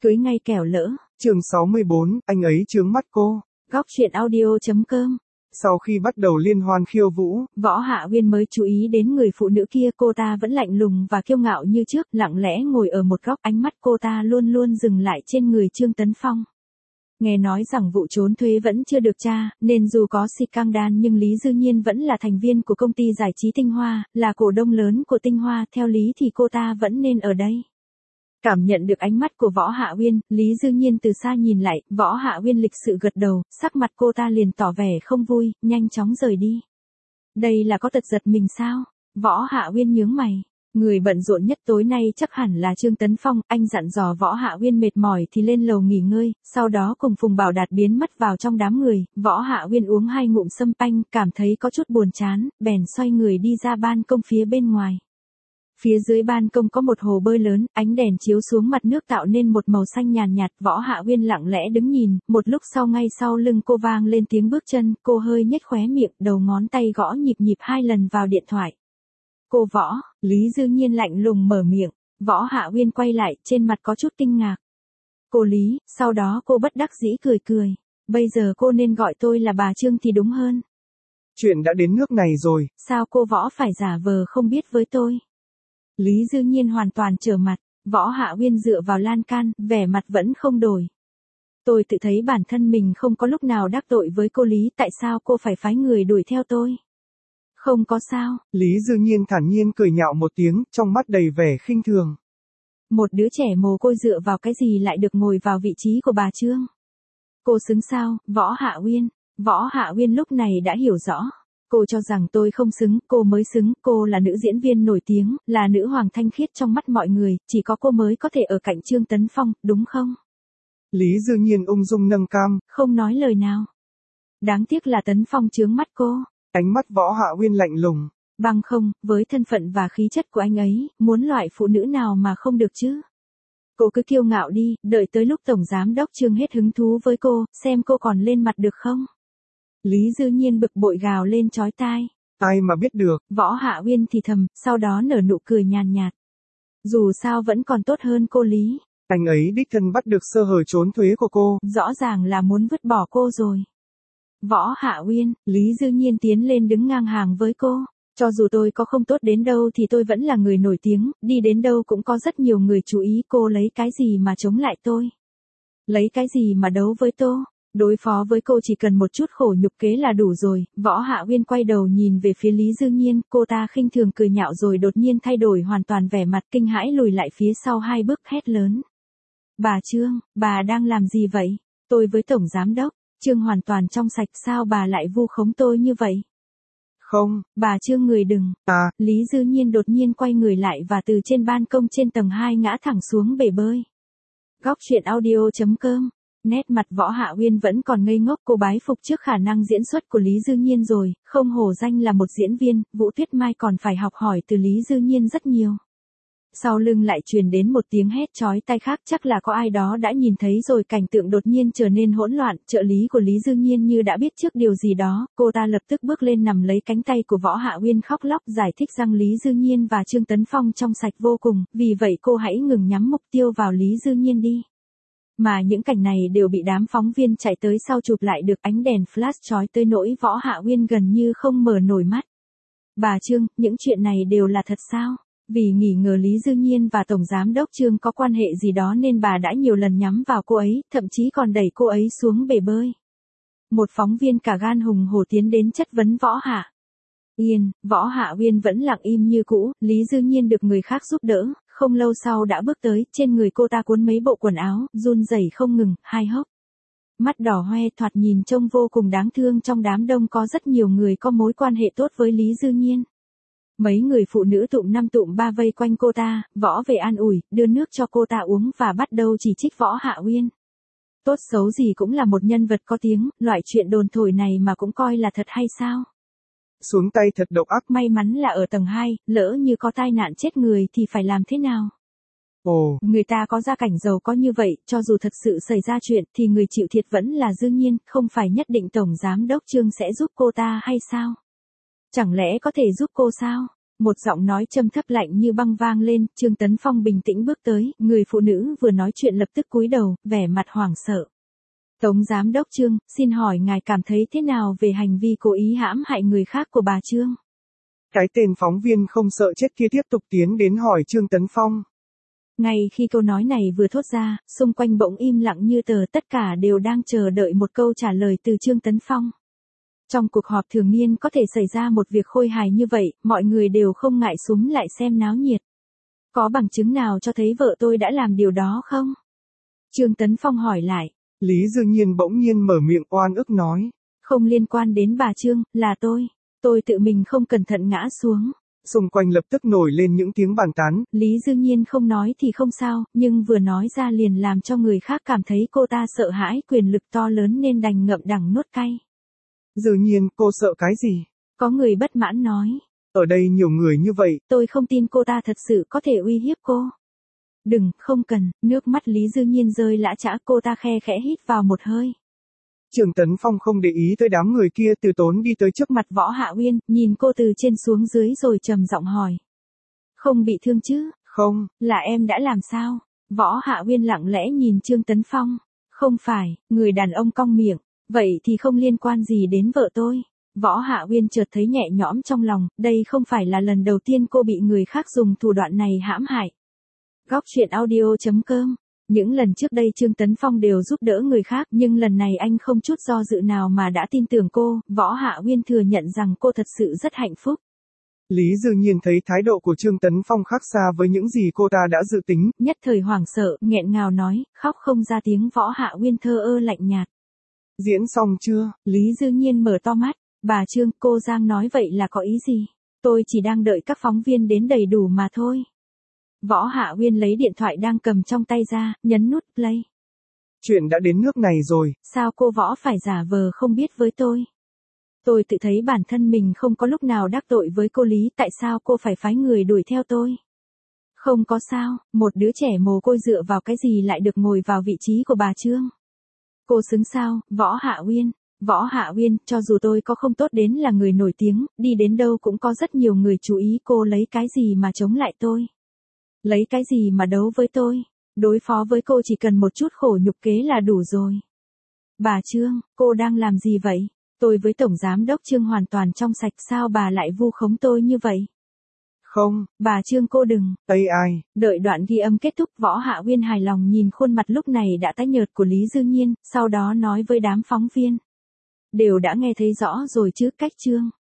Cưới ngay kẻo lỡ. Chương 64, anh ấy chướng mắt cô. Góc truyện audio.com. Sau khi bắt đầu liên hoan khiêu vũ, Võ Hạ Uyên mới chú ý đến người phụ nữ kia, cô ta vẫn lạnh lùng và kiêu ngạo như trước, lặng lẽ ngồi ở một góc, ánh mắt cô ta luôn luôn dừng lại trên người Trương Tấn Phong. Nghe nói rằng vụ trốn thuế vẫn chưa được tra, nên dù có scandal nhưng Lý Dư Nhiên vẫn là thành viên của công ty giải trí Tinh Hoa, là cổ đông lớn của Tinh Hoa, theo lý thì cô ta vẫn nên ở đây. Cảm nhận được ánh mắt của Võ Hạ Uyên, Lý Dư Nhiên từ xa nhìn lại, Võ Hạ Uyên lịch sự gật đầu, sắc mặt cô ta liền tỏ vẻ không vui, nhanh chóng rời đi. Đây là có tật giật mình sao? Võ Hạ Uyên nhướng mày. Người bận rộn nhất tối nay chắc hẳn là Trương Tấn Phong, anh dặn dò Võ Hạ Uyên mệt mỏi thì lên lầu nghỉ ngơi, sau đó cùng Phùng Bảo Đạt biến mất vào trong đám người. Võ Hạ Uyên uống 2 ngụm sâm panh, cảm thấy có chút buồn chán, bèn xoay người đi ra ban công phía bên ngoài. Phía dưới ban công có một hồ bơi lớn, ánh đèn chiếu xuống mặt nước tạo nên một màu xanh nhàn nhạt. Võ Hạ Uyên lặng lẽ đứng nhìn, một lúc sau ngay sau lưng cô vang lên tiếng bước chân, cô hơi nhếch khóe miệng, đầu ngón tay gõ nhịp nhịp 2 lần vào điện thoại. Cô Võ, Lý Dư Nhiên lạnh lùng mở miệng. Võ Hạ Uyên quay lại, trên mặt có chút kinh ngạc. Cô Lý, sau đó cô bất đắc dĩ cười cười. Bây giờ cô nên gọi tôi là bà Trương thì đúng hơn. Chuyện đã đến nước này rồi. Sao cô Võ phải giả vờ không biết với tôi? Lý Dư Nhiên hoàn toàn trở mặt, Võ Hạ Uyên dựa vào lan can, vẻ mặt vẫn không đổi. Tôi tự thấy bản thân mình không có lúc nào đắc tội với cô Lý, tại sao cô phải phái người đuổi theo tôi? Không có sao. Lý Dư Nhiên thản nhiên cười nhạo một tiếng, trong mắt đầy vẻ khinh thường. Một đứa trẻ mồ côi dựa vào cái gì lại được ngồi vào vị trí của bà Trương? Cô xứng sao, Võ Hạ Uyên? Võ Hạ Uyên lúc này đã hiểu rõ. Cô cho rằng tôi không xứng, cô mới xứng, cô là nữ diễn viên nổi tiếng, là nữ hoàng thanh khiết trong mắt mọi người, chỉ có cô mới có thể ở cạnh Trương Tấn Phong, đúng không? Lý Dư Nhiên ung dung nâng cam, không nói lời nào. Đáng tiếc là Tấn Phong chướng mắt cô. Ánh mắt Võ Hạ Uyên lạnh lùng. Bằng không, với thân phận và khí chất của anh ấy, muốn loại phụ nữ nào mà không được chứ? Cô cứ kiêu ngạo đi, đợi tới lúc Tổng Giám Đốc Trương hết hứng thú với cô, xem cô còn lên mặt được không? Lý Dư Nhiên bực bội gào lên chói tai. Ai mà biết được. Võ Hạ Uyên thì thầm, sau đó nở nụ cười nhàn nhạt. Dù sao vẫn còn tốt hơn cô Lý. Anh ấy đích thân bắt được sơ hở trốn thuế của cô. Rõ ràng là muốn vứt bỏ cô rồi. Võ Hạ Uyên, Lý Dư Nhiên tiến lên đứng ngang hàng với cô. Cho dù tôi có không tốt đến đâu thì tôi vẫn là người nổi tiếng, đi đến đâu cũng có rất nhiều người chú ý, cô lấy cái gì mà chống lại tôi? Lấy cái gì mà đấu với tôi? Đối phó với cô chỉ cần một chút khổ nhục kế là đủ rồi. Võ Hạ Uyên quay đầu nhìn về phía Lý Dư Nhiên, cô ta khinh thường cười nhạo rồi đột nhiên thay đổi hoàn toàn vẻ mặt, kinh hãi lùi lại phía sau 2 bước, hét lớn. Bà Trương, bà đang làm gì vậy? Tôi với Tổng Giám Đốc Trương hoàn toàn trong sạch, sao bà lại vu khống tôi như vậy? Không. Bà Trương người đừng. Lý Dư Nhiên đột nhiên quay người lại và từ trên ban công trên tầng 2 ngã thẳng xuống bể bơi. Góc truyện audio.com. Nét mặt Võ Hạ Uyên vẫn còn ngây ngốc, cô bái phục trước khả năng diễn xuất của Lý Dư Nhiên rồi, không hổ danh là một diễn viên, Vũ Tuyết Mai còn phải học hỏi từ Lý Dư Nhiên rất nhiều. Sau lưng lại truyền đến một tiếng hét chói tai khác, chắc là có ai đó đã nhìn thấy rồi, cảnh tượng đột nhiên trở nên hỗn loạn, trợ lý của Lý Dư Nhiên như đã biết trước điều gì đó, cô ta lập tức bước lên nằm lấy cánh tay của Võ Hạ Uyên khóc lóc giải thích rằng Lý Dư Nhiên và Trương Tấn Phong trong sạch vô cùng, vì vậy cô hãy ngừng nhắm mục tiêu vào Lý Dư Nhiên đi. Mà những cảnh này đều bị đám phóng viên chạy tới sau chụp lại được, ánh đèn flash chói tới nỗi Võ Hạ Uyên gần như không mở nổi mắt. Bà Trương, những chuyện này đều là thật sao? Vì nghi ngờ Lý Dư Nhiên và Tổng Giám Đốc Trương có quan hệ gì đó nên bà đã nhiều lần nhắm vào cô ấy, thậm chí còn đẩy cô ấy xuống bể bơi. Một phóng viên cả gan hùng hổ tiến đến chất vấn Võ Hạ Uyên. Võ Hạ Uyên vẫn lặng im như cũ, Lý Dư Nhiên được người khác giúp đỡ, không lâu sau đã bước tới, trên người cô ta cuốn mấy bộ quần áo, run rẩy không ngừng, hai hốc mắt đỏ hoe, thoạt nhìn trông vô cùng đáng thương. Trong đám đông có rất nhiều người có mối quan hệ tốt với Lý Dư Nhiên. Mấy người phụ nữ tụm 5 tụm 3 vây quanh cô ta, võ về an ủi, đưa nước cho cô ta uống và bắt đầu chỉ trích Võ Hạ Uyên. Tốt xấu gì cũng là một nhân vật có tiếng, loại chuyện đồn thổi này mà cũng coi là thật hay sao? Xuống tay thật độc ác. May mắn là ở tầng 2, lỡ như có tai nạn chết người thì phải làm thế nào? Ồ, người ta có gia cảnh giàu có như vậy, cho dù thật sự xảy ra chuyện thì người chịu thiệt vẫn là Dư Nhiên, không phải nhất định Tổng Giám Đốc Trương sẽ giúp cô ta hay sao? Chẳng lẽ có thể giúp cô sao? Một giọng nói trầm thấp lạnh như băng vang lên, Trương Tấn Phong bình tĩnh bước tới, người phụ nữ vừa nói chuyện lập tức cúi đầu, vẻ mặt hoảng sợ. Tống Giám đốc Trương, xin hỏi ngài cảm thấy thế nào về hành vi cố ý hãm hại người khác của bà Trương? Cái tên phóng viên không sợ chết kia tiếp tục tiến đến hỏi Trương Tấn Phong. Ngay khi câu nói này vừa thốt ra, xung quanh bỗng im lặng như tờ, tất cả đều đang chờ đợi một câu trả lời từ Trương Tấn Phong. Trong cuộc họp thường niên có thể xảy ra một việc khôi hài như vậy, mọi người đều không ngại xúm lại xem náo nhiệt. Có bằng chứng nào cho thấy vợ tôi đã làm điều đó không? Trương Tấn Phong hỏi lại. Lý Dư Nhiên bỗng nhiên mở miệng oan ức nói. Không liên quan đến bà Trương, là tôi. Tôi tự mình không cẩn thận ngã xuống. Xung quanh lập tức nổi lên những tiếng bàn tán. Lý Dư Nhiên không nói thì không sao, nhưng vừa nói ra liền làm cho người khác cảm thấy cô ta sợ hãi quyền lực to lớn nên đành ngậm đắng nuốt cay. Dư Nhiên, cô sợ cái gì? Có người bất mãn nói. Ở đây nhiều người như vậy. Tôi không tin cô ta thật sự có thể uy hiếp cô. Đừng, không cần, nước mắt Lý Dư Nhiên rơi lã chã, cô ta khe khẽ hít vào một hơi. Trương Tấn Phong không để ý tới đám người kia, từ tốn đi tới trước mặt Võ Hạ Uyên, nhìn cô từ trên xuống dưới rồi trầm giọng hỏi. Không bị thương chứ? Không. Là em đã làm sao? Võ Hạ Uyên lặng lẽ nhìn Trương Tấn Phong. Không phải, người đàn ông cong miệng. Vậy thì không liên quan gì đến vợ tôi. Võ Hạ Uyên chợt thấy nhẹ nhõm trong lòng, đây không phải là lần đầu tiên cô bị người khác dùng thủ đoạn này hãm hại. Góc truyện audio.com. Những lần trước đây Trương Tấn Phong đều giúp đỡ người khác, nhưng lần này anh không chút do dự nào mà đã tin tưởng cô. Võ Hạ Uyên thừa nhận rằng cô thật sự rất hạnh phúc. Lý Dư Nhiên thấy thái độ của Trương Tấn Phong khác xa với những gì cô ta đã dự tính. Nhất thời hoảng sợ, nghẹn ngào nói, khóc không ra tiếng. Võ Hạ Uyên thờ ơ lạnh nhạt. Diễn xong chưa? Lý Dư Nhiên mở to mắt. Bà Trương, cô Giang nói vậy là có ý gì? Tôi chỉ đang đợi các phóng viên đến đầy đủ mà thôi. Võ Hạ Uyên lấy điện thoại đang cầm trong tay ra, nhấn nút play. Chuyện đã đến nước này rồi. Sao cô Võ phải giả vờ không biết với tôi? Tôi tự thấy bản thân mình không có lúc nào đắc tội với cô Lý, tại sao cô phải phái người đuổi theo tôi? Không có sao, một đứa trẻ mồ côi dựa vào cái gì lại được ngồi vào vị trí của bà Trương? Cô xứng sao, Võ Hạ Uyên? Võ Hạ Uyên, cho dù tôi có không tốt đến là người nổi tiếng, đi đến đâu cũng có rất nhiều người chú ý, cô lấy cái gì mà chống lại tôi? Lấy cái gì mà đấu với tôi? Đối phó với cô chỉ cần một chút khổ nhục kế là đủ rồi. Bà Trương, cô đang làm gì vậy? Tôi với Tổng Giám đốc Trương hoàn toàn trong sạch, sao bà lại vu khống tôi như vậy? Không. Bà Trương cô đừng. AI. Đợi đoạn ghi âm kết thúc, Võ Hạ Uyên hài lòng nhìn khuôn mặt lúc này đã tái nhợt của Lý Dư Nhiên, sau đó nói với đám phóng viên. Đều đã nghe thấy rõ rồi chứ, cách Trương.